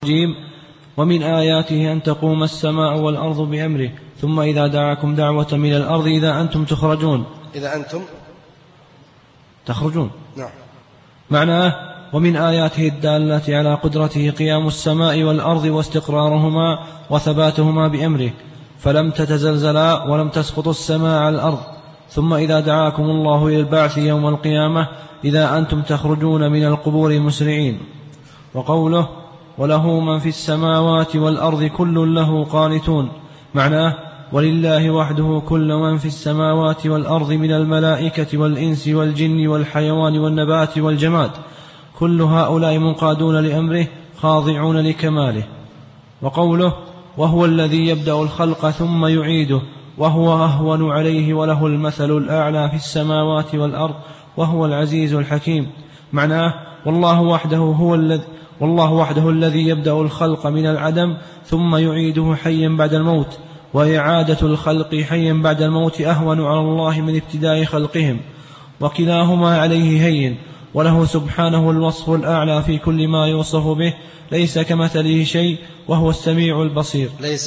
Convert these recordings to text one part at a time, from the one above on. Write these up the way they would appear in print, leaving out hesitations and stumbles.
الرجيم. ومن آياته أن تقوم السماء والأرض بأمره ثم إذا دعاكم دعوة من الأرض إذا أنتم تخرجون. إذا أنتم تخرجون. نعم. معناه ومن آياته الدالة على قدرته قيام السماء والأرض واستقرارهما وثباتهما بأمره فلم تتزلزلا ولم تسقط السماء على الأرض. ثم إذا دعاكم الله إلى البعث يوم القيامة إذا أنتم تخرجون من القبور مسرعين. وقوله وله من في السماوات والأرض كل له قانتون. معناه ولله وحده كل من في السماوات والأرض من الملائكة والإنس والجن والحيوان والنبات والجماد كل هؤلاء منقادون لأمره خاضعون لكماله. وقوله وهو الذي يبدأ الخلق ثم يعيده وهو أهون عليه وله المثل الأعلى في السماوات والأرض وهو العزيز الحكيم. معناه والله وحده الذي يبدأ الخلق من العدم ثم يعيده حيا بعد الموت، وإعادة الخلق حيا بعد الموت أهون على الله من ابتداء خلقهم، وكلاهما عليه هين، وله سبحانه الوصف الأعلى في كل ما يوصف به، ليس كمثله شيء وهو السميع البصير.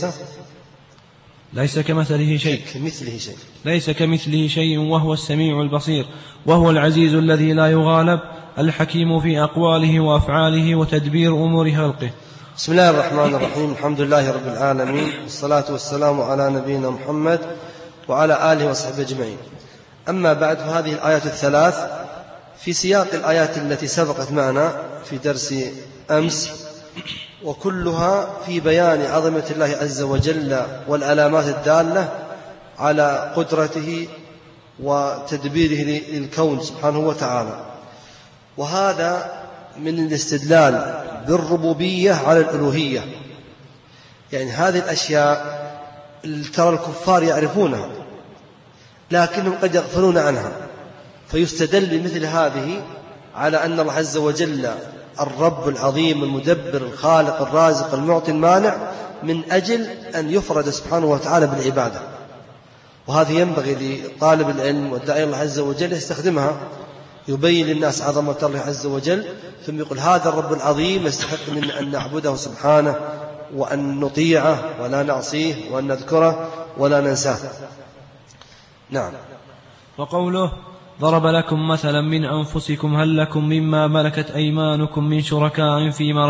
ليس كمثله شيء ليس كمثله شيء وهو السميع البصير، وهو العزيز الذي لا يغالب، الحكيم في أقواله وأفعاله وتدبير أمور خلقه. بسم الله الرحمن الرحيم. الحمد لله رب العالمين، والصلاة والسلام على نبينا محمد وعلى آله وصحبه أجمعين. أما بعد، هذه الآيات الثلاث في سياق الآيات التي سبقت معنا في درس أمس، وكلها في بيان عظمة الله عز وجل والعلامات الدالة على قدرته وتدبيره للكون سبحانه وتعالى. وهذا من الاستدلال بالربوبية على الألوهية. يعني هذه الأشياء ترى الكفار يعرفونها لكنهم قد يغفلون عنها، فيستدل بمثل هذه على أن الله عز وجل الرب العظيم المدبر الخالق الرازق المعطي المانع، من أجل أن يفرد سبحانه وتعالى بالعبادة. وهذه ينبغي لطالب العلم والداعي الله عز وجل يستخدمها، يبين للناس عظمة الله عز وجل، ثم يقول هذا الرب العظيم يستحق منا أن نعبده سبحانه، وأن نطيعه ولا نعصيه، وأن نذكره ولا ننساه. نعم. وقوله ضرب لكم مثلا من أنفسكم هل لكم مما ملكت أيمانكم من شركاء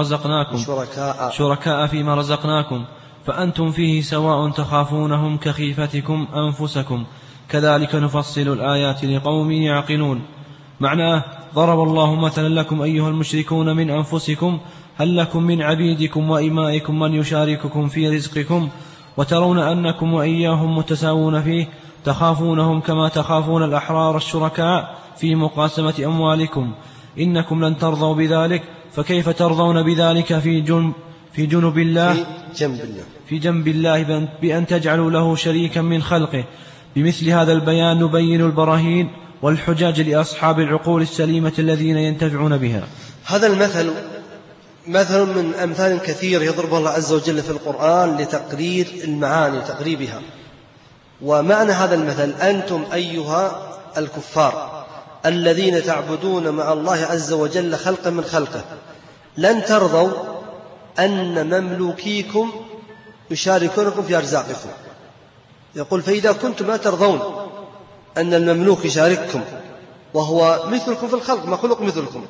فيما رزقناكم فأنتم فيه سواء تخافونهم كخيفتكم أنفسكم كذلك نفصل الآيات لقوم يعقلون. معناه ضرب الله مثلا لكم أيها المشركون من أنفسكم هل لكم من عبيدكم وإمائكم من يشارككم في رزقكم وترون أنكم وإياهم متساوون فيه تخافونهم كما تخافون الأحرار الشركاء في مقاسمة أموالكم إنكم لن ترضوا بذلك فكيف ترضون بذلك في جنب الله بأن تجعلوا له شريكا من خلقه. بمثل هذا البيان نبين البراهين والحجاج لأصحاب العقول السليمة الذين ينتفعون بها. هذا المثل مثل من أمثال كثير يضرب الله عز وجل في القرآن لتقرير المعاني وتقريبها. ومعنى هذا المثل أنتم أيها الكفار الذين تعبدون مع الله عز وجل خلقا من خلقه لن ترضوا أن مملوكيكم يشاركونكم في أرزاقكم. يقول فإذا كنتم لا ترضون أن المملوك يشارككم وهو مثلكم في الخلق مخلوق مثلكم،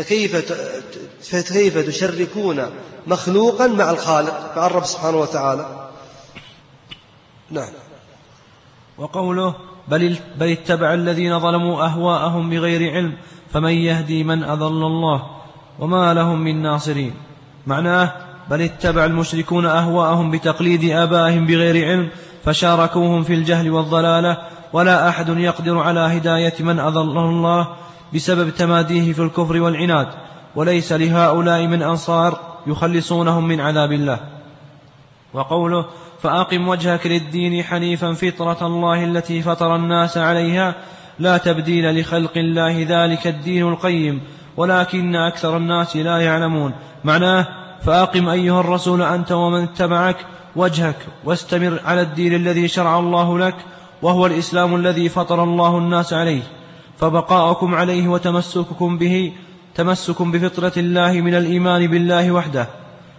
فكيف تشركون مخلوقا مع الخالق مع الرب سبحانه وتعالى. نعم. وقوله بل اتبع الذين ظلموا أهواءهم بغير علم فمن يهدي من أضل الله وما لهم من ناصرين. معناه بل اتبع المشركون أهواءهم بتقليد آبائهم بغير علم فشاركوهم في الجهل والضلالة، ولا أحد يقدر على هداية من أضله الله بسبب تماديه في الكفر والعناد، وليس لهؤلاء من أنصار يخلصونهم من عذاب الله. وقوله فأقم وجهك للدين حنيفا فطرة الله التي فطر الناس عليها لا تبديل لخلق الله ذلك الدين القيم ولكن أكثر الناس لا يعلمون. معناه فأقم أيها الرسول أنت ومن اتبعك وجهك واستمر على الدين الذي شرع الله لك وهو الإسلام الذي فطر الله الناس عليه، فبقاؤكم عليه وتمسككم به تمسك بفطرة الله من الإيمان بالله وحده،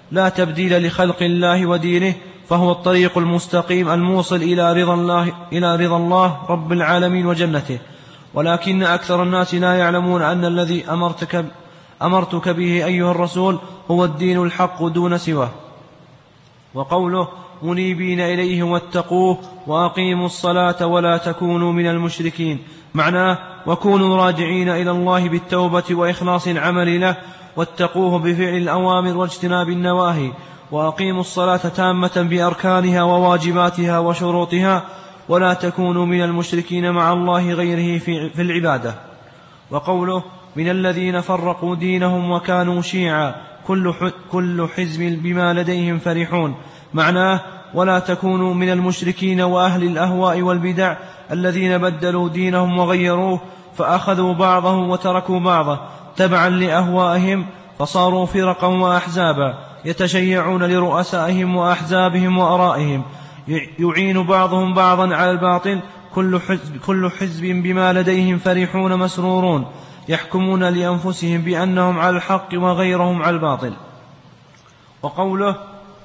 لا تبديل لخلق الله ودينه، فهو الطريق المستقيم الموصل إلى رضا الله رب العالمين وجنته. ولكن أكثر الناس لا يعلمون أن الذي أمرتك به أيها الرسول هو الدين الحق دون سواه. وقوله منيبين إليه واتقوه وأقيموا الصلاة ولا تكونوا من المشركين، معناه وكونوا راجعين إلى الله بالتوبة وإخلاص العمل له، واتقوه بفعل الأوامر واجتناب النواهي، وأقيموا الصلاة تامة بأركانها وواجباتها وشروطها، ولا تكونوا من المشركين مع الله غيره في العبادة. وقوله من الذين فرقوا دينهم وكانوا شيعا كل حزب بما لديهم فرحون، معناه ولا تكونوا من المشركين وأهل الأهواء والبدع الذين بدلوا دينهم وغيروه، فأخذوا بعضهم وتركوا بعضه تبعا لأهوائهم، فصاروا فرقا وأحزابا يتشيعون لرؤسائهم وأحزابهم وأرائهم، يعين بعضهم بعضا على الباطل، كل حزب بما لديهم فرحون مسرورون، يحكمون لأنفسهم بأنهم على الحق وغيرهم على الباطل. وقوله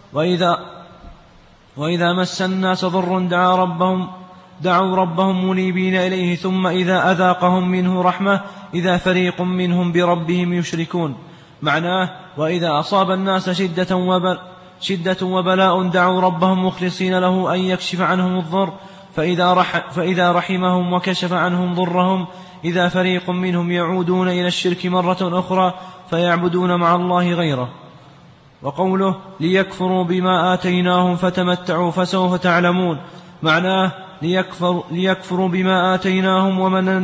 وإذا مس الناس ضر دعوا ربهم منيبين إليه ثم إذا أذاقهم منه رحمة إذا فريق منهم بربهم يشركون، معناه وإذا أصاب الناس شدة وبلاء دعوا ربهم مخلصين له أن يكشف عنهم الضر، فإذا رحمهم وكشف عنهم ضرهم إذا فريق منهم يعودون إلى الشرك مرة أخرى فيعبدون مع الله غيره. وقوله ليكفروا بما آتيناهم فتمتعوا فسوف تعلمون، معناه ليكفروا بما آتيناهم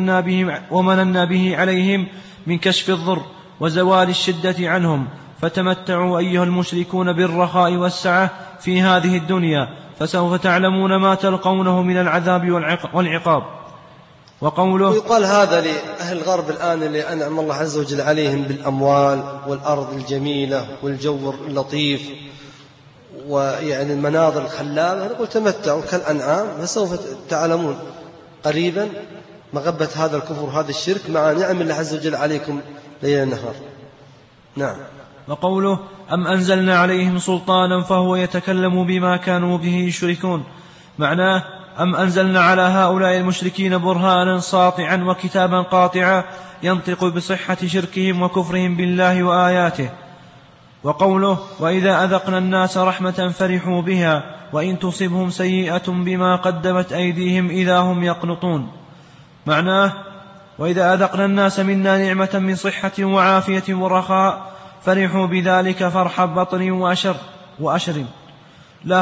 ومننا به عليهم من كشف الضر وزوال الشدة عنهم، فتمتعوا أيها المشركون بالرخاء والسعة في هذه الدنيا فسوف تعلمون ما تلقونه من العذاب والعقاب. وقوله ويقال هذا لأهل الغرب الآن اللي أنعم الله عز وجل عليهم بالأموال والأرض الجميلة والجو اللطيف ويعني المناظر الخلابة، نقول تمتعوا كالأنعام فسوف تعلمون قريبا مغبة هذا الكفر وهذا الشرك مع نعم الله عز وجل عليكم ليل نهار. نعم. وقوله أم أنزلنا عليهم سلطانا فهو يتكلم بما كانوا به يشركون، معناه أم أنزلنا على هؤلاء المشركين برهانا ساطعا وكتابا قاطعا ينطق بصحة شركهم وكفرهم بالله وآياته. وقوله وإذا أذقنا الناس رحمة فرحوا بها وإن تصبهم سيئة بما قدمت أيديهم إذا هم يقنطون، معناه وإذا أذقنا الناس منا نعمة من صحة وعافية ورخاء فرحوا بذلك فرح بطن وأشر لا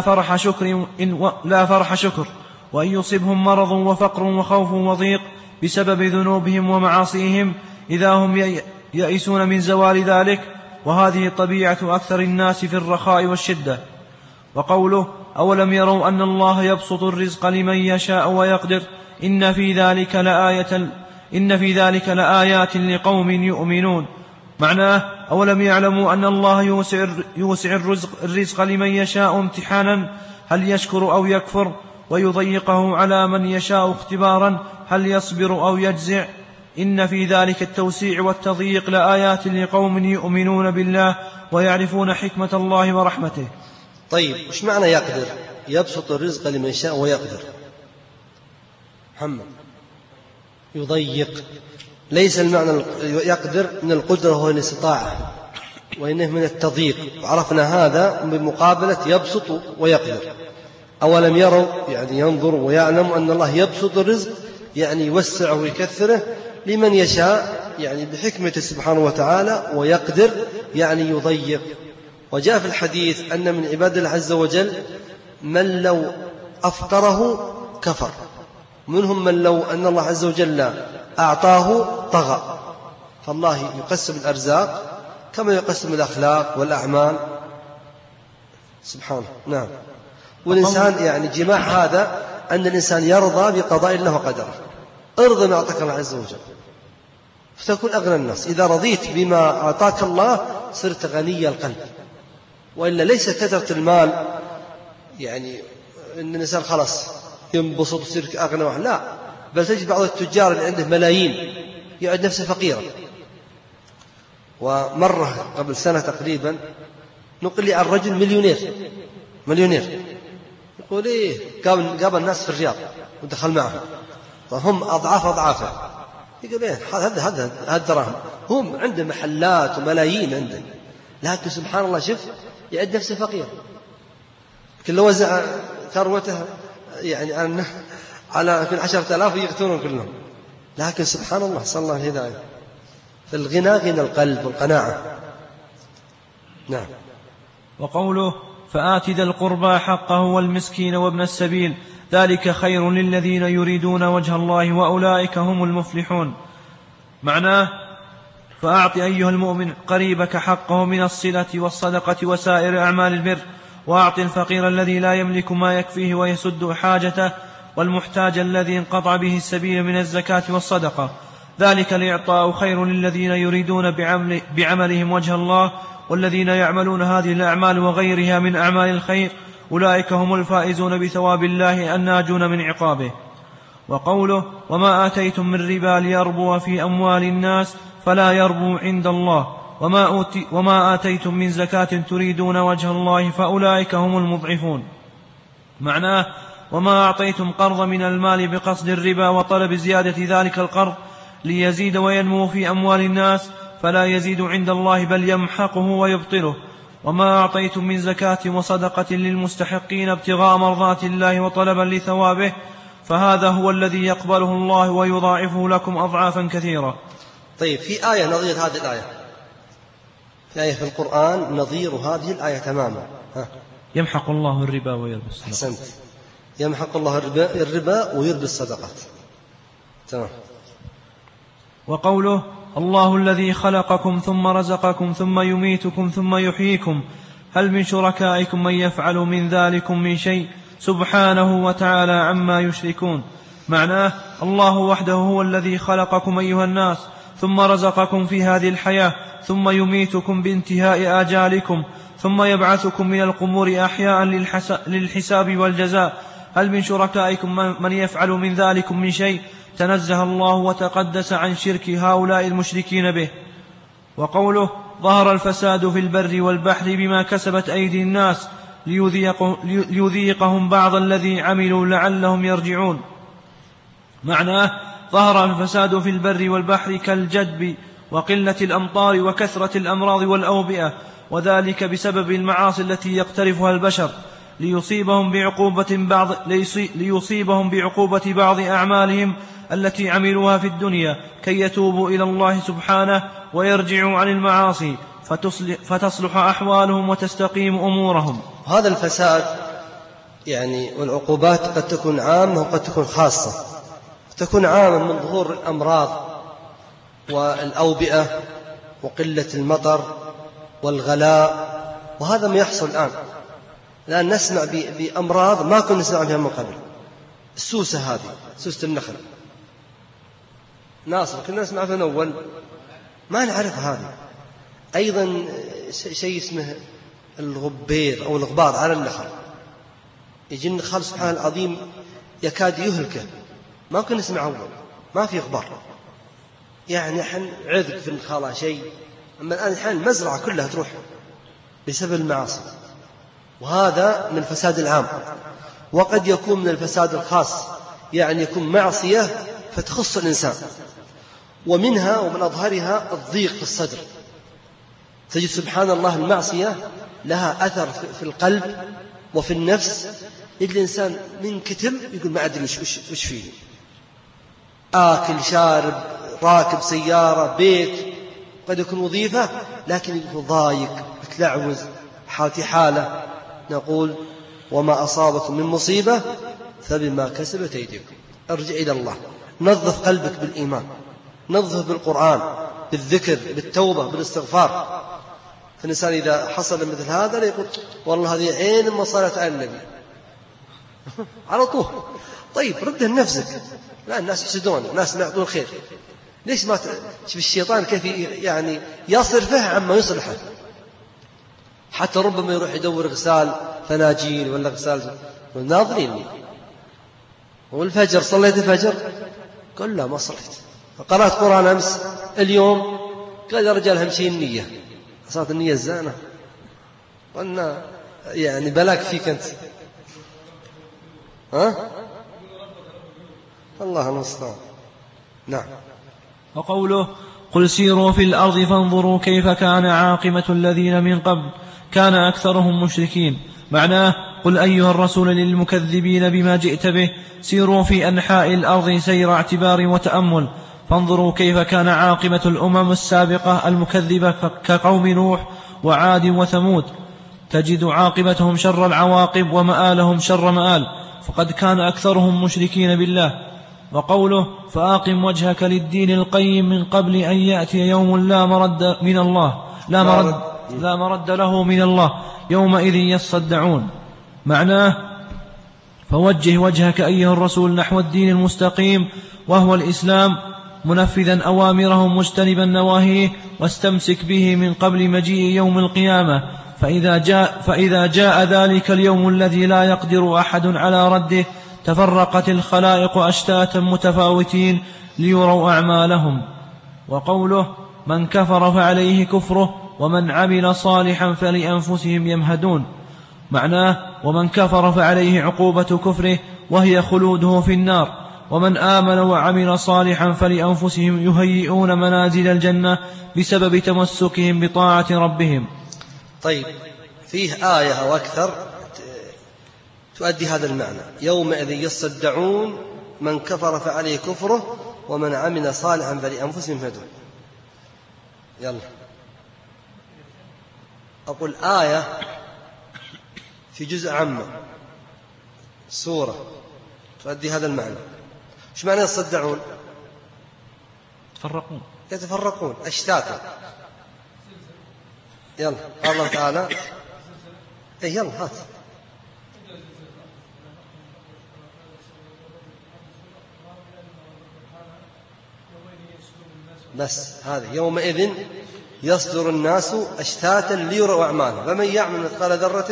فرح شكر، وإن يصبهم مرض وفقر وخوف وضيق بسبب ذنوبهم ومعاصيهم إذا هم يئسون من زوال ذلك، وهذه طبيعة أكثر الناس في الرخاء والشدة. وقوله أولم يروا أن الله يبسط الرزق لمن يشاء ويقدر إن في ذلك لآيات لقوم يؤمنون، معناه أولم يعلموا أن الله يوسع الرزق لمن يشاء امتحانا هل يشكر أو يكفر، ويضيقه على من يشاء اختبارا هل يصبر أو يجزع، إن في ذلك التوسيع والتضييق لآيات لقوم يؤمنون بالله ويعرفون حكمة الله ورحمته. طيب وش معنى يقدر؟ يبسط الرزق لمن يشاء ويقدر. محمد يضيق، ليس المعنى يقدر من القدرة وهو الاستطاعة، وإنه من التضييق، وعرفنا هذا بمقابلة يبسط ويقدر. أولم يروا يعني ينظر ويعلم أن الله يبسط الرزق يعني يوسعه ويكثره لمن يشاء يعني بحكمته سبحانه وتعالى، ويقدر يعني يضيق. وجاء في الحديث أن من عباد الله عز وجل من لو أفطره كفر، منهم من لو أن الله عز وجل أعطاه طغى. فالله يقسم الأرزاق كما يقسم الأخلاق والأعمال سبحانه. نعم. والإنسان يعني جماع هذا أن الإنسان يرضى بقضاء الله وقدره. ارضى ما أعطاك الله عز وجل فتكون أغنى الناس. إذا رضيت بما أعطاك الله صرت غني القلب، وإلا ليس كثرة المال يعني أن الإنسان خلاص ينبسط ويصير أغنى واحد، لا، بل تجد بعض التجار اللي عنده ملايين يعد نفسه فقيرا. ومرة قبل سنة تقريبا نقل لي عن رجل مليونير يقول إيه قابل الناس في الرياض ودخل معهم فهم أضعافه يقول إيه هذا الدراهم هم عنده محلات وملايين عنده، لكن سبحان الله شوف يعد نفسه فقير، كل وزع ثروته يعني على 10,000 يقتلون كلهم، لكن سبحان الله صلى الله الهداية. فالغنى غنى القلب والقناعة. نعم. وقوله فآت ذا القربى حقه والمسكين وابن السبيل ذلك خير للذين يريدون وجه الله وأولئك هم المفلحون. معناه فأعط أيها المؤمن قريبك حقه من الصلة والصدقة وسائر أعمال البر، وأعط الفقير الذي لا يملك ما يكفيه ويسد حاجته، والمحتاج الذي انقطع به السبيل من الزكاة والصدقة. ذلك الإعطاء خير للذين يريدون بعملهم وجه الله، والذين يعملون هذه الأعمال وغيرها من أعمال الخير أولئك هم الفائزون بثواب الله الناجون من عقابه. وقوله وما آتيتم من ربا ليربو في أموال الناس فلا يربو عند الله، وما آتيتم من زكاة تريدون وجه الله فأولئك هم المضعفون. معناه وما أعطيتم قرض من المال بقصد الربا وطلب زيادة ذلك القرض ليزيد وينمو في أموال الناس فلا يزيد عند الله بل يمحقه ويبطله. وما أعطيتم من زكاة وصدقة للمستحقين ابتغاء مرضات الله وطلبا لثوابه فهذا هو الذي يقبله الله ويضاعفه لكم أضعافا كثيرة. طيب في آية نظير هذه الآية، في آية في القرآن نظير هذه الآية تماما. يمحق الله الربا ويربي الصدقات. أحسنت، يمحق الله الربا ويربي الصدقات. تمام. وقوله الله الذي خلقكم ثم رزقكم ثم يميتكم ثم يحييكم هل من شركائكم من يفعل من ذلكم من شيء سبحانه وتعالى عما يشركون. معناه الله وحده هو الذي خلقكم أيها الناس ثم رزقكم في هذه الحياة ثم يميتكم بانتهاء آجالكم ثم يبعثكم من القبور أحياء للحساب والجزاء. هل من شركائكم من يفعل من ذلكم من شيء تنزه الله وتقدس عن شرك هؤلاء المشركين به. وقوله ظهر الفساد في البر والبحر بما كسبت أيدي الناس ليذيقهم بعض الذي عملوا لعلهم يرجعون. معناه ظهر الفساد في البر والبحر كالجدب وقلة الأمطار وكثرة الأمراض والأوبئة، وذلك بسبب المعاصي التي يقترفها البشر ليصيبهم بعقوبة بعض أعمالهم التي عملوها في الدنيا كي يتوبوا إلى الله سبحانه ويرجعوا عن المعاصي فتصلح أحوالهم وتستقيم أمورهم. هذا الفساد يعني والعقوبات قد تكون عامة وقد تكون خاصة. تكون عامة من ظهور الأمراض والأوبئة وقلة المطر والغلاء، وهذا ما يحصل الآن نسمع بأمراض ما كنا نسمع بها من قبل. السوسة هذه سوسة النخل ناصر كنا نسمع بها من أول ما نعرف هذه. أيضا شيء اسمه الغبير أو الغبار على النخل، يجي النخل سبحانه العظيم يكاد يهلكه، ما كنا نسمع أول، ما في غبار يعني الحين عذق في النخالة شيء، أما الآن الحين المزرعة كلها تروح بسبب المعاصي. وهذا من الفساد العام. وقد يكون من الفساد الخاص، يعني يكون معصية فتخص الإنسان، ومنها ومن أظهرها الضيق في الصدر. تجد سبحان الله المعصية لها أثر في القلب وفي النفس، الإنسان من كتم يقول ما أدري وش فيه، آكل شارب راكب سيارة بيت قد يكون وظيفة لكن يكون ضايق متلعوز حالتي حالة. نقول وما أصابكم من مصيبة فبما كسبت أيديكم. ارجع إلى الله، نظف قلبك بالإيمان، نظف بالقرآن بالذكر بالتوبة بالاستغفار. فالإنسان إذا حصل مثل هذا يقول والله هذه عين ما صارت عن النبي على طول. طيب ردها لنفسك، لا الناس يحسدون، الناس ما يعطون الخير، ليش ما شوف الشيطان كيف يعني يصرفه عما يصلحه. حتى ربما يروح يدور غسال فناجين ولا غسال ناظريني، والفجر صليت الفجر قال لا ما صليت، قرأت قرآن أمس اليوم قال يا رجال همشي النية، صارت النية الزانة قلنا يعني بلاك فيك أنت. ها؟ الله المستعان. نعم. وقوله قل سيروا في الأرض فانظروا كيف كان عاقبة الذين من قبل كان أكثرهم مشركين. معناه قل أيها الرسول للمكذبين بما جئت به سيروا في أنحاء الأرض سير اعتبار وتأمل فانظروا كيف كان عاقبة الأمم السابقة المكذبة كقوم نوح وعاد وثمود، تجد عاقبتهم شر العواقب ومآلهم شر مآل، فقد كان أكثرهم مشركين بالله. وقوله فأقم وجهك للدين القيم من قبل أن يأتي يوم لا مرد من الله لا مرد له من الله يومئذ يصدعون. معناه فوجه وجهك أيها الرسول نحو الدين المستقيم وهو الإسلام منفذا أوامرهم مجتنبا نواهيه واستمسك به من قبل مجيء يوم القيامة، فإذا جاء ذلك اليوم الذي لا يقدر أحد على رده تفرقت الخلائق أشتاتا متفاوتين ليروا أعمالهم. وقوله من كفر فعليه كفره ومن عمل صالحا فلأنفسهم يمهدون. معناه ومن كفر فعليه عقوبة كفره وهي خلوده في النار، ومن آمن وعمل صالحا فلأنفسهم يهيئون منازل الجنة بسبب تمسكهم بطاعة ربهم. طيب فيه آية أو أكثر تؤدي هذا المعنى، يومئذ يصدعون من كفر فعليه كفره ومن عمل صالحا فلأنفسهم يمهدون. يلا أقول آية في جزء عامة سورة تؤدي هذا المعنى. ايش معنى يصدعون؟ يتفرقون أشتاتا. يلا الله تعالى يلا هات بس هذه يومئذ يصدر الناس أشتاتا ليروا أعمالهم فمن يعمل مثقال ذرة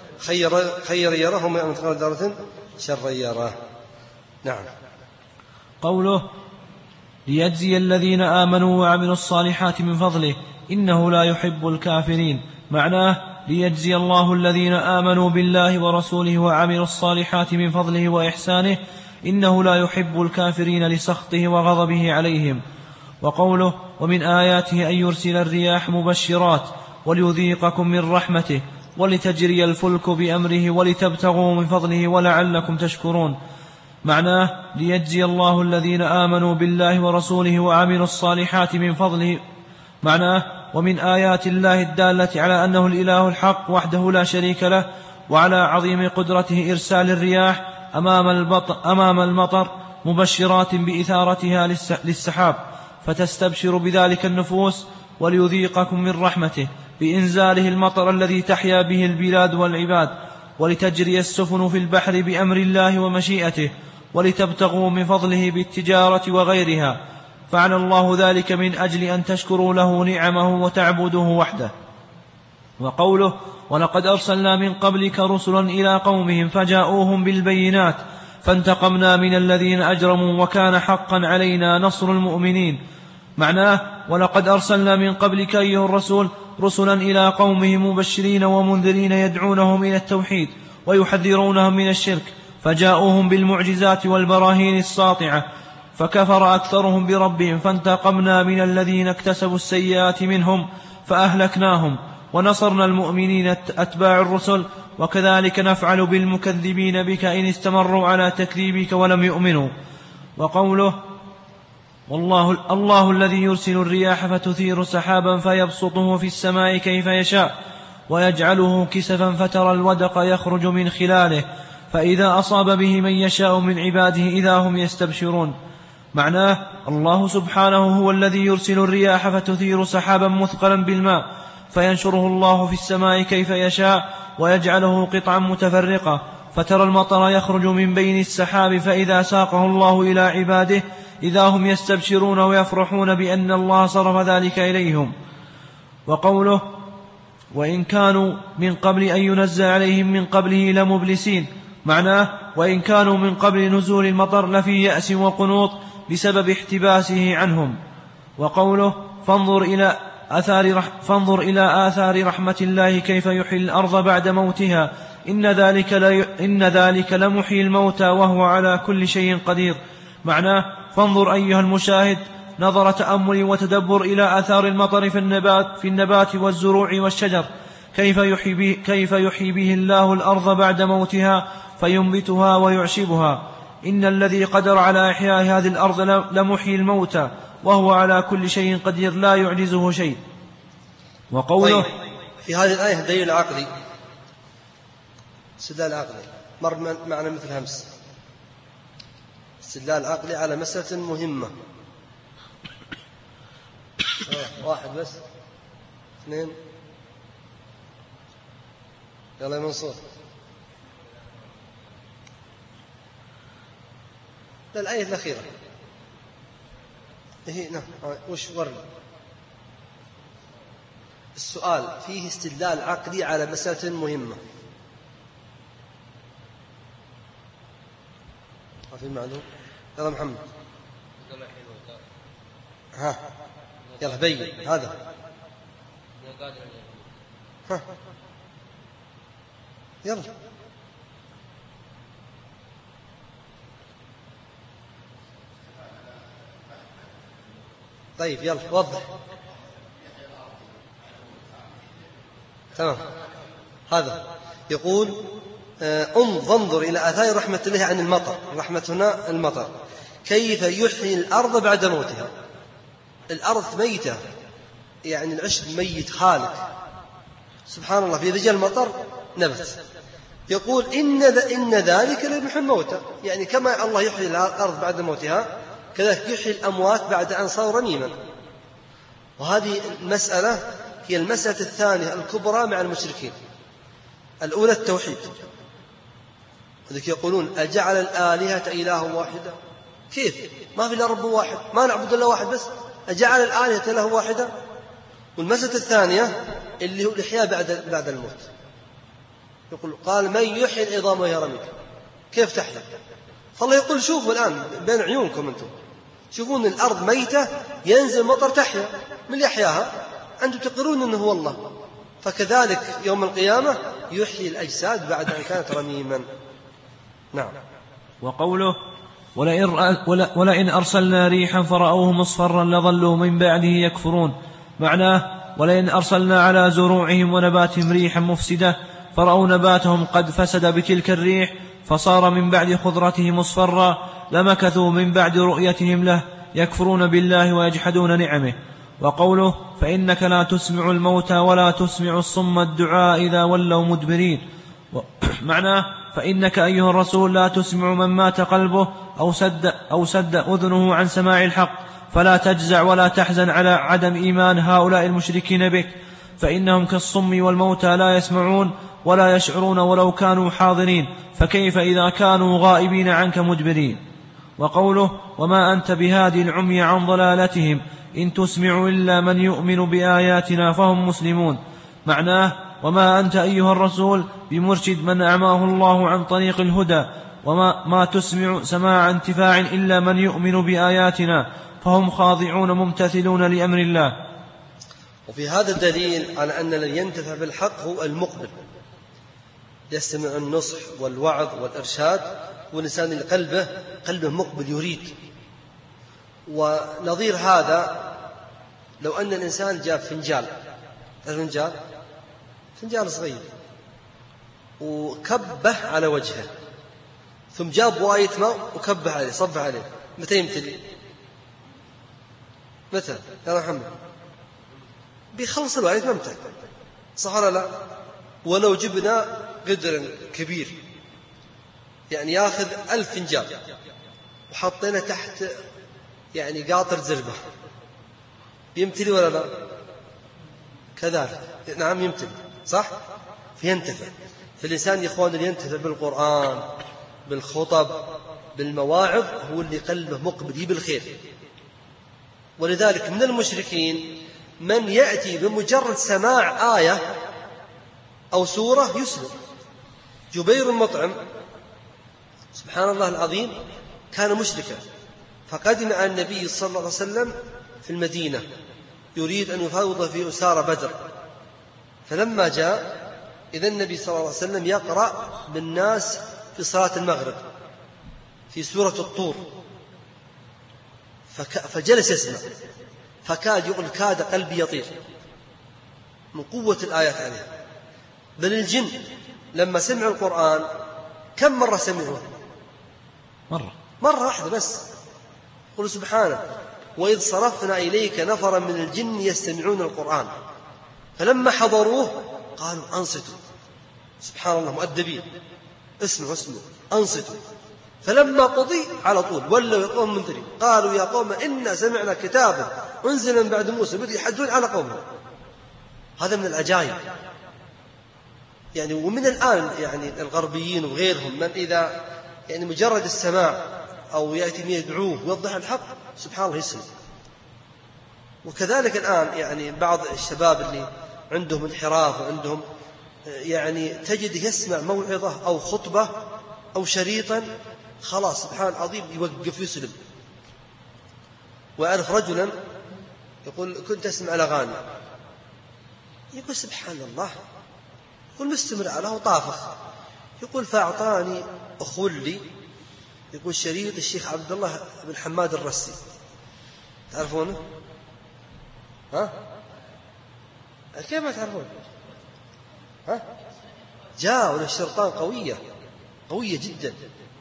خير يره ومن يعمل مثقال ذرة شر يره. نعم. قوله ليجزي الذين آمنوا وعملوا الصالحات من فضله إنه لا يحب الكافرين. معناه ليجزي الله الذين آمنوا بالله ورسوله وعملوا الصالحات من فضله وإحسانه إنه لا يحب الكافرين لسخطه وغضبه عليهم. وقوله ومن آياته أن يرسل الرياح مبشرات وليذيقكم من رحمته ولتجري الفلك بأمره ولتبتغوا من فضله ولعلكم تشكرون. معناه ليجزي الله الذين آمنوا بالله ورسوله وعملوا الصالحات من فضله. معناه ومن آيات الله الدالة على أنه الإله الحق وحده لا شريك له وعلى عظيم قدرته إرسال الرياح أمام المطر مبشرات بإثارتها للسحاب فتستبشر بذلك النفوس وليذيقكم من رحمته بإنزاله المطر الذي تحيا به البلاد والعباد ولتجري السفن في البحر بأمر الله ومشيئته ولتبتغوا من فضله بالتجارة وغيرها، فعل الله ذلك من أجل أن تشكروا له نعمه وتعبدوه وحده. وقوله ولقد أرسلنا من قبلك رسلا إلى قومهم فجاءوهم بالبينات فانتقمنا من الذين أجرموا وكان حقا علينا نصر المؤمنين. معناه ولقد أرسلنا من قبلك أيها الرسول رسلا إلى قومهم مبشرين ومنذرين يدعونهم إلى التوحيد ويحذرونهم من الشرك فجاءوهم بالمعجزات والبراهين الساطعة فكفر أكثرهم بربهم فانتقمنا من الذين اكتسبوا السيئات منهم فأهلكناهم ونصرنا المؤمنين أتباع الرسل وكذلك نفعل بالمكذبين بك إن استمروا على تكذيبك ولم يؤمنوا. وقوله الله الذي يرسل الرياح فتثير سحابا فيبسطه في السماء كيف يشاء ويجعله كسفا فترى الودق يخرج من خلاله فإذا أصاب به من يشاء من عباده إذا هم يستبشرون. معناه الله سبحانه هو الذي يرسل الرياح فتثير سحابا مثقلا بالماء فينشره الله في السماء كيف يشاء ويجعله قطعا متفرقة فترى المطر يخرج من بين السحاب فإذا ساقه الله إلى عباده إذا هم يستبشرون ويفرحون بأن الله صرف ذلك إليهم. وقوله وإن كانوا من قبل أن ينزل عليهم من قبله لمبلسين. معناه وإن كانوا من قبل نزول المطر لفي يأس وقنوط بسبب احتباسه عنهم. وقوله فانظر إلى آثار رحمة الله كيف يحيي الأرض بعد موتها، إن ذلك لمحيي الموتى وهو على كل شيء قدير. معناه: فانظر أيها المشاهد نظر تأمل وتدبر إلى آثار المطر في النبات والزروع والشجر، كيف يحيي به الله الأرض بعد موتها فينبتها ويعشبها. إن الذي قدر على إحياء هذه الأرض لمحيي الموتى وهو على كل شيء قدير لا يعجزه شيء. وقوله في هذه الآية دليل عقلي، استدلال عقلي مر معنا مثل همس، استدلال عقلي على مسألة مهمة. واحد بس، اثنين، يلا يا منصور. الآية الأخيرة هي نعم وش ورد السؤال فيه استدلال عقلي على مسألة مهمة. ما في معلوم. يلا محمد، ها يلا بين هذا. ها يلا طيب يلا وضح. تمام. هذا يقول انظر إلى آثار رحمة الله عن المطر. رحمة هنا المطر. كيف يحيي الأرض بعد موتها. الأرض ميتة، يعني العشب ميت خالق سبحان الله، في رجال المطر نبت. يقول إن ذلك لمحيي الموتى، يعني كما الله يحيي الأرض بعد موتها كذلك يحيي الأموات بعد أن صاروا رميما. وهذه المسألة هي المسألة الثانية الكبرى مع المشركين. الأولى التوحيد، وذلك يقولون أجعل الآلهة إله واحدة، كيف ما في إلا رب واحد، ما نعبد إلا واحد بس، أجعل الآلهة إله واحدة. والمسألة الثانية اللي هو الإحياء بعد الموت. يقول قال من يحيي العظام وهي رميم، كيف تحيا؟ فالله يقول شوفوا الآن بين عيونكم أنتم، شوفون الأرض ميتة ينزل مطر تحيا، من اللي يحياها؟ أنتم تقرون أنه هو الله. فكذلك يوم القيامة يحيي الأجساد بعد أن كانت رميما. نعم. وقوله ولئن أرسلنا ريحا فرأوه مصفرا لظلوا من بعده يكفرون. معناه ولئن أرسلنا على زروعهم ونباتهم ريحا مفسدة فرأوا نباتهم قد فسد بتلك الريح فصار من بعد خضرته مصفرا لمكثوا من بعد رؤيتهم له يكفرون بالله ويجحدون نعمه. وقوله فإنك لا تسمع الموتى ولا تسمع الصم الدعاء إذا ولوا مدبرين. معناه فإنك أيها الرسول لا تسمع من مات قلبه أو سد أذنه عن سماع الحق، فلا تجزع ولا تحزن على عدم إيمان هؤلاء المشركين بك، فإنهم كالصم والموتى لا يسمعون ولا يشعرون ولو كانوا حاضرين، فكيف إذا كانوا غائبين عنك مدبرين. وقوله وما أنت بهادي العمي عن ضلالتهم إن تسمع إلا من يؤمن بآياتنا فهم مسلمون. معناه وما أنت أيها الرسول بمرشد من أعماه الله عن طريق الهدى، وما تسمع سماع انتفاع إلا من يؤمن بآياتنا فهم خاضعون ممتثلون لأمر الله. وفي هذا الدليل على أن الذي ينتفع بالحق هو المقبل، يستمع النصح والوعظ والإرشاد، والإنسان اللي قلبه مقبل يريد. ونظير هذا لو أن الإنسان جاب فنجال صغير وكبه على وجهه، ثم جاب واية ماء وكبه عليه صب عليه، متى يمتلي؟ متى يا محمد؟ بيخلص الواية ممتى، صح ولا لا؟ ولو جبنا قدر كبير يعني ياخذ 1000 فنجان وحطينا تحت يعني قاطر زربة، يمتلي ولا لا؟ كذلك نعم يمتلي، صح؟ فينتفع. فالإنسان يا إخوان اللي ينتفع بالقرآن بالخطب بالمواعظ هو اللي قلبه مقبل بالخير. ولذلك من المشركين من يأتي بمجرد سماع آية أو سورة يسلم. جبير المطعم سبحان الله العظيم كان مشركا، فقدم على النبي صلى الله عليه وسلم في المدينة يريد أن يفاوض في أسار بدر، فلما جاء إذا النبي صلى الله عليه وسلم يقرأ بالناس في صلاة المغرب في سورة الطور، فجلس يسمع، فكاد يقول كاد قلبي يطير من قوة الآيات عليه. بل الجن لما سمعوا القرآن كم مرة سمعوه؟ مرة واحدة بس. قل سبحانه وإذ صرفنا إليك نفرا من الجن يستمعون القرآن فلما حضروه قالوا أنصتوا. سبحان الله، مؤدبين، اسمعوا أنصتوا. فلما قضي على طول ولوا يقوم منذرين قالوا يا قوم إنا سمعنا كتابا أنزل من بعد موسى بدأوا يحدون على قومهم. هذا من العجائب يعني. ومن الآن يعني الغربيين وغيرهم من إذا يعني مجرد السماع أو يأتي يدعوه ويوضح الحق سبحان الله يسلم. وكذلك الآن يعني بعض الشباب اللي عندهم انحراف وعندهم يعني تجد يسمع موعظة أو خطبة أو شريطا خلاص سبحان العظيم يوقف يسلم. وأعرف رجلا يقول كنت أسمع الأغاني يقول سبحان الله، يقول مستمر على وطافخ، يقول فأعطاني أخو لي يقول شريط الشيخ عبد الله بن حماد الرسي، تعرفونه؟ ها؟ كيف ما تعرفون؟ ها؟ جاء وله الشرطان قوية جدا.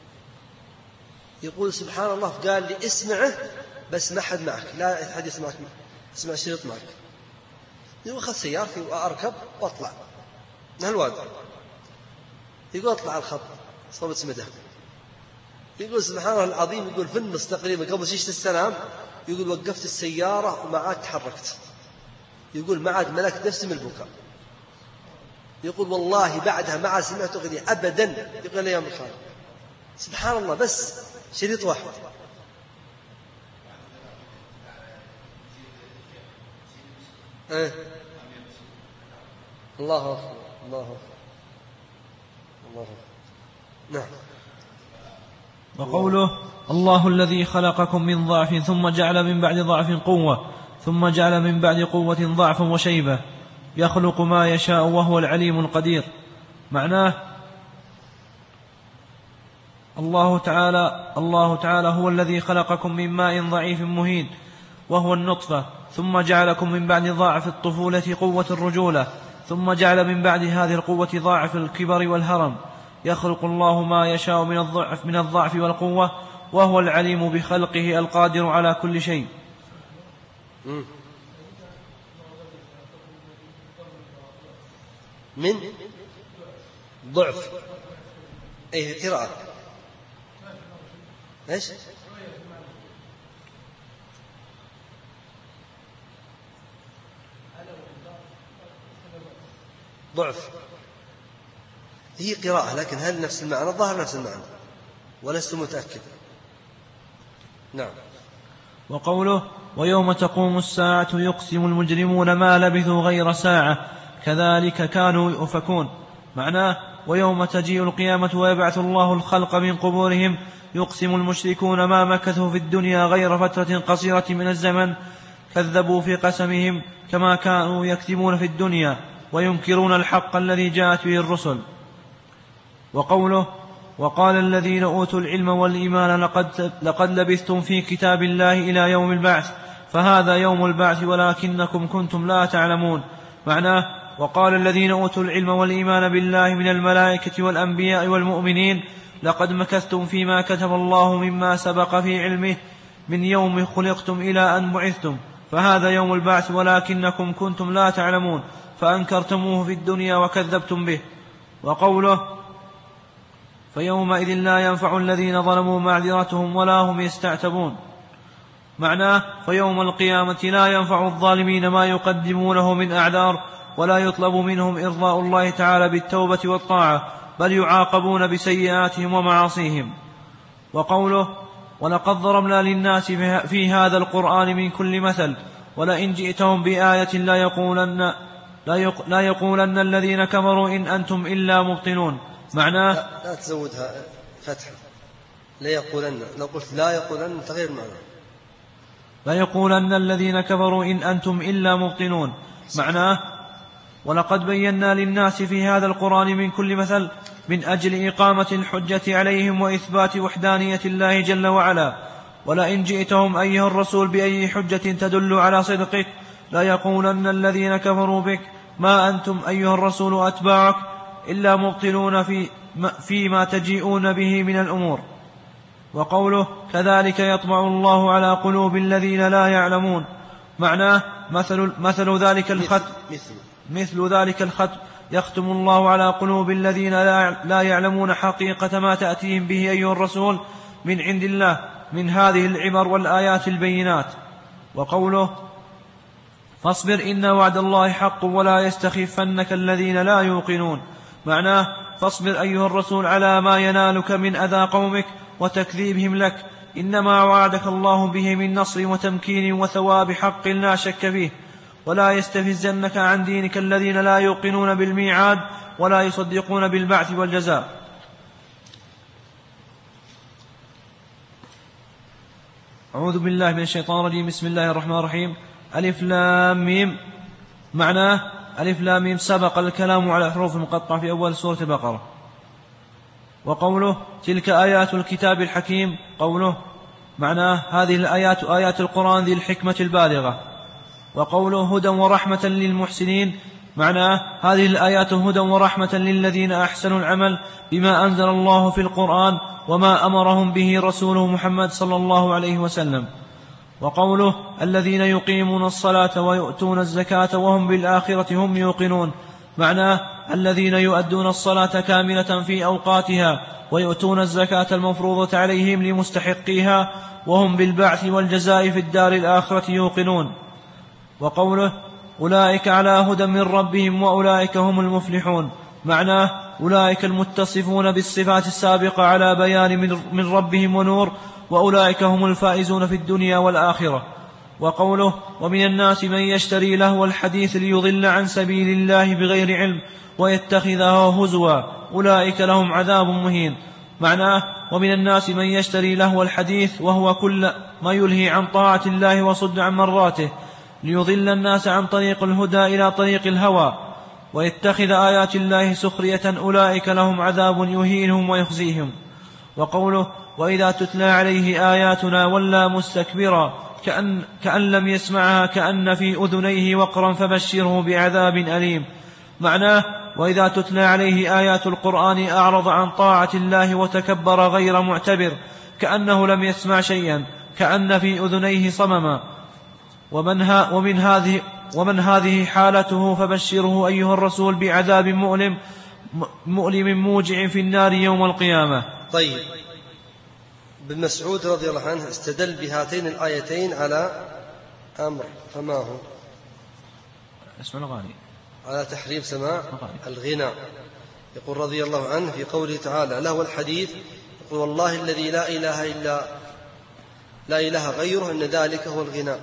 يقول سبحان الله قال لي اسمعه بس ما حد معك، لا أحد يسمعك، اسمع شريط معك. يقول أخذ سيارتي وأركب وأطلع من هالوادي. يقول أطلع على الخط صوبة سمده. يقول سبحان الله العظيم، يقول في النص تقريبا قبل شيشة السلام يقول وقفت السيارة وما عاد تحركت، يقول ما عاد ملكت نفسي من البكاء. يقول والله بعدها ما عاد سمعت أغنية أبدا. يقول لي يا مخالف سبحان الله بس شريط واحد. الله أكبر الله أكبر الله أكبر. نعم. وقوله الله الذي خلقكم من ضعف ثم جعل من بعد ضعف قوة ثم جعل من بعد قوة ضعفا وشيبة يخلق ما يشاء وهو العليم القدير. معناه الله تعالى هو الذي خلقكم من ماء ضعيف مهين وهو النطفة، ثم جعلكم من بعد ضعف الطفولة قوة الرجولة، ثم جعل من بعد هذه القوة ضعف الكبر والهرم. يخلق الله ما يشاء من الضعف والقوة وهو العليم بخلقه القادر على كل شيء. من ضعف أي قراءة ايش؟ ضعف هي قراءة، لكن هل نفس المعنى؟ ظهر نفس المعنى ولست متأكد. نعم. وقوله ويوم تقوم الساعة يقسم المجرمون ما لبثوا غير ساعة كذلك كانوا يؤفكون. معناه ويوم تجيء القيامة ويبعث الله الخلق من قبورهم يقسم المشركون ما مكثوا في الدنيا غير فترة قصيرة من الزمن كذبوا في قسمهم كما كانوا يكذبون في الدنيا وينكرون الحق الذي جاءت به الرسل. وقوله وقال الذين أوتوا العلم والإيمان لقد لبثتم في كتاب الله إلى يوم البعث فهذا يوم البعث ولكنكم كنتم لا تعلمون. معناه وقال الذين أوتوا العلم والإيمان بالله من الملائكة والأنبياء والمؤمنين لقد مكثتم فيما كتب الله مما سبق في علمه من يوم خلقتم إلى أن بعثتم فهذا يوم البعث ولكنكم كنتم لا تعلمون فأنكرتموه في الدنيا وكذبتم به. وقوله فيومئذ لا ينفع الذين ظلموا معذرتهم ولا هم يستعتبون. معناه فيوم القيامة لا ينفع الظالمين ما يقدمونه من أعذار ولا يطلب منهم إرضاء الله تعالى بالتوبة والطاعة بل يعاقبون بسيئاتهم ومعاصيهم. وقوله ولقد ضربنا للناس في هذا القرآن من كل مثل ولئن جئتهم بآية لا يقولن الذين كفروا إن أنتم إلا مبطلون. معناه لا تزودها فتح لا يقولن، لو قلت لا يقولن تغير معنى. ليقولن الذين كفروا إن أنتم إلا مبطلون. معناه: ولقد بينا للناس في هذا القرآن من كل مثل من أجل إقامة الحجة عليهم وإثبات وحدانية الله جل وعلا، ولئن جئتهم أيها الرسول بأي حجة تدل على صدقك ليقولن الذين كفروا بك ما أنتم أيها الرسول أتباعك إلا مبطلون فيما تجيئون به من الأمور. وقوله: كذلك يطبع الله على قلوب الذين لا يعلمون. معناه: مثل ذلك الختم يختم الله على قلوب الذين لا يعلمون حقيقة ما تأتيهم به أيها الرسول من عند الله من هذه العبر والآيات البينات. وقوله: فاصبر إن وعد الله حق ولا يستخفنك الذين لا يوقنون. معناه: فاصبر أيها الرسول على ما ينالك من أذى قومك وتكذيبهم لك، إنما وعدك الله به من نصر وتمكين وثواب حق لا شك فيه، ولا يستفزنك عن دينك الذين لا يوقنون بالميعاد ولا يصدقون بالبعث والجزاء. أعوذ بالله من الشيطان الرجيم. بسم الله الرحمن الرحيم. ألف لام ميم. معناه: ألف لام ميم سبق الكلام على حروف مقطعة في أول سورة البقرة. وقوله: تلك آيات الكتاب الحكيم. قوله: معناه: هذه الآيات آيات القرآن ذي الحكمة البالغة. وقوله: هدى ورحمة للمحسنين. معناه: هذه الآيات هدى ورحمة للذين أحسنوا العمل بما أنزل الله في القرآن وما أمرهم به رسوله محمد صلى الله عليه وسلم. وقوله: الذين يقيمون الصلاة ويؤتون الزكاة وهم بالآخرة هم يوقنون. معناه: الذين يؤدون الصلاة كاملة في أوقاتها ويؤتون الزكاة المفروضة عليهم لمستحقيها وهم بالبعث والجزاء في الدار الآخرة يوقنون. وقوله: أولئك على هدى من ربهم وأولئك هم المفلحون. معناه: أولئك المتصفون بالصفات السابقة على بيان من ربهم ونور، وأولئك هم الفائزون في الدنيا والآخرة. وقوله: ومن الناس من يشتري لهو الحديث ليضل عن سبيل الله بغير علم ويتخذها هزوا أولئك لهم عذاب مهين. معناه: ومن الناس من يشتري لهو الحديث وهو كل ما يلهي عن طاعة الله وصد عن مراته ليضل الناس عن طريق الهدى إلى طريق الهوى ويتخذ آيات الله سخرية أولئك لهم عذاب يهينهم ويخزيهم. وقوله: وإذا تتلى عليه آياتنا ولى مستكبرا كأن لم يسمعها كأن في أذنيه وقرا فبشره بعذاب أليم. معناه: وإذا تتلى عليه آيات القرآن أعرض عن طاعة الله وتكبر غير معتبر كأنه لم يسمع شيئا كأن في أذنيه صمما. ومن هذه حالته فبشره أيها الرسول بعذاب مؤلم موجع في النار يوم القيامة. طيب، ابن مسعود رضي الله عنه استدل بهاتين الآيتين على أمر، فما هو؟ اسمع الأغاني، على تحريم سماع الغناء. يقول رضي الله عنه في قوله تعالى: له الحديث، يقول: والله الذي لا إله غيره إن ذلك هو الغناء.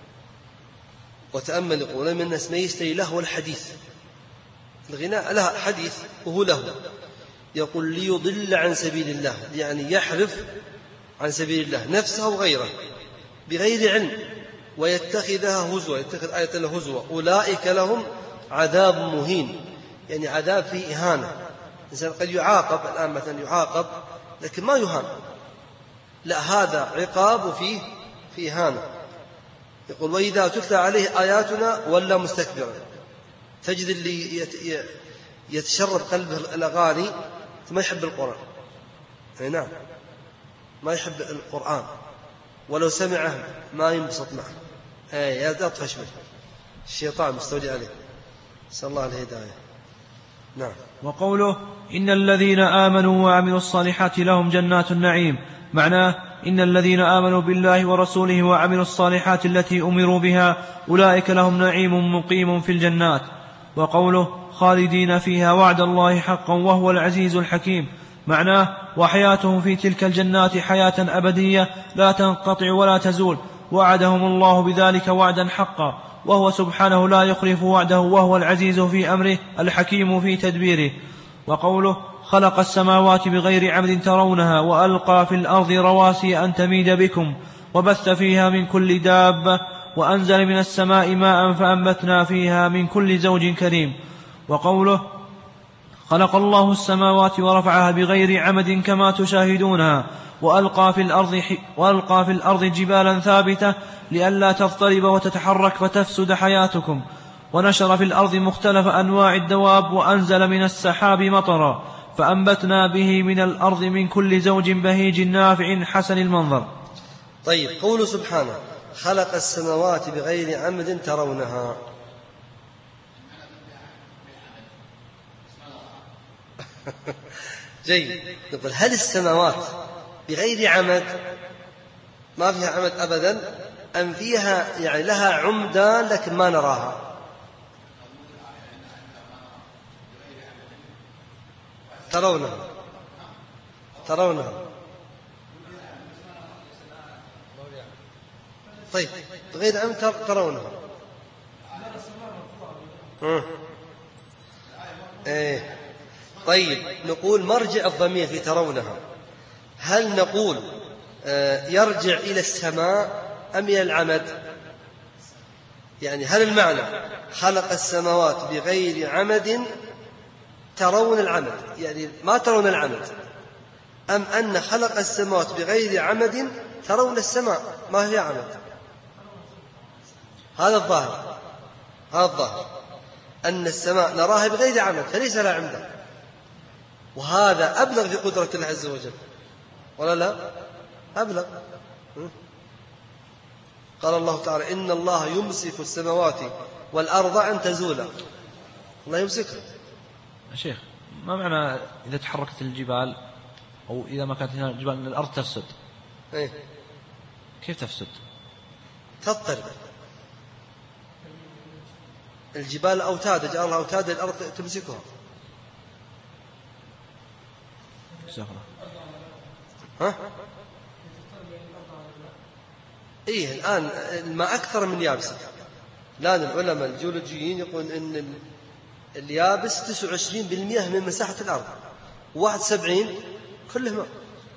وتأمل، يقول: من الناس من يشتري له الحديث. الغناء له حديث وهو له، يقول: ليضل عن سبيل الله، يعني يحرف عن سبيل الله نفسه وغيره بغير علم ويتخذها هزوا، يتخذ آية الهزوة أولئك لهم عذاب مهين، يعني عذاب فيه إهانة. الإنسان قد يعاقب الآن مثلا يعاقب لكن ما يهان، لا، هذا عقاب وفيه إهانة. يقول: وإذا تتلى عليه آياتنا ولا مستكبرا. تجد اللي يتشرب قلبه الأغاني ما يحب القرآن، أي نعم، ما يحب القرآن، ولو سمعه ما ينبسط معه، يطفش منه، الشيطان مستولي عليه، نسأل الله الهداية. نعم. وقوله: إن الذين آمنوا وعملوا الصالحات لهم جنات النعيم. معناه: إن الذين آمنوا بالله ورسوله وعملوا الصالحات التي أمروا بها أولئك لهم نعيم مقيم في الجنات. وقوله: خالدين فيها وعد الله حقا وهو العزيز الحكيم. معناه: وحياتهم في تلك الجنات حياة أبدية لا تنقطع ولا تزول، وعدهم الله بذلك وعدا حقا، وهو سبحانه لا يخلف وعده، وهو العزيز في أمره الحكيم في تدبيره. وقوله: خلق السماوات بغير عمد ترونها وألقى في الأرض رواسي أن تميد بكم وبث فيها من كل دابة وأنزل من السماء ماء فأنبتنا فيها من كل زوج كريم. وقوله خلق الله السماوات ورفعها بغير عمد كما تشاهدونها وألقى في الأرض جبالا ثابتة لئلا تضطرب وتتحرك فتفسد حياتكم، ونشر في الأرض مختلف أنواع الدواب، وأنزل من السحاب مطرا فأنبتنا به من الأرض من كل زوج بهيج نافع حسن المنظر. طيب، قوله سبحانه خلق السماوات بغير عمد ترونها، جيد. نقول هل السماوات بغير عمد ما فيها عمد أبدا، أم فيها يعني لها عمدان لكن ما نراها؟ ترونها. طيب، بغير عمد ترونها. ايه. طيب، نقول مرجع الضمير في ترونها، هل نقول يرجع إلى السماء أم إلى العمد؟ يعني هل المعنى خلق السماوات بغير عمد ترون العمد، يعني ما ترون العمد، أم أن خلق السماوات بغير عمد ترون السماء ما هي عمد؟ هذا الظاهر أن السماء نراها بغير عمد فليس لها عمدا، وهذا أبلغ في قدرة الله عز وجل، ولا لا؟ أبلغ. قال الله تعالى إن الله يمسك السماوات والأرض أن تزولا، الله يمسكها. يا شيخ، ما معنى إذا تحركت الجبال أو إذا ما كانت الجبال الأرض تفسد؟ إيه؟ كيف تفسد؟ تضطرب. الجبال أوتاد، جعل الله أوتاد الأرض تمسكها. ها؟ إيه، الآن ما أكثر من يابسة. الآن العلماء الجيولوجيين يقولون إن اليابس 29% من مساحة الأرض، 71 كله ماء.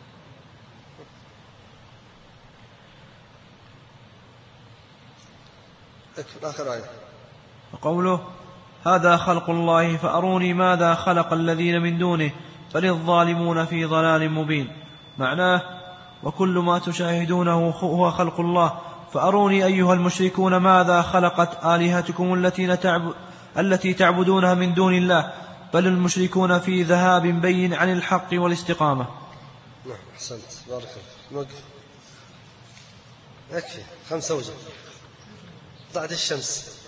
آخر آية. وقوله هذا خلق الله فأروني ماذا خلق الذين من دونه بل الظالمون في ضلال مبين. معناه وكل ما تشاهدونه هو خلق الله، فأروني أيها المشركون ماذا خلقت آلهتكم التي تعبدونها من دون الله، بل المشركون في ذهاب بين عن الحق والاستقامة. نعم، أحسنت، بارك الله. وقف، يكفي 5 وجه. ضعت الشمس.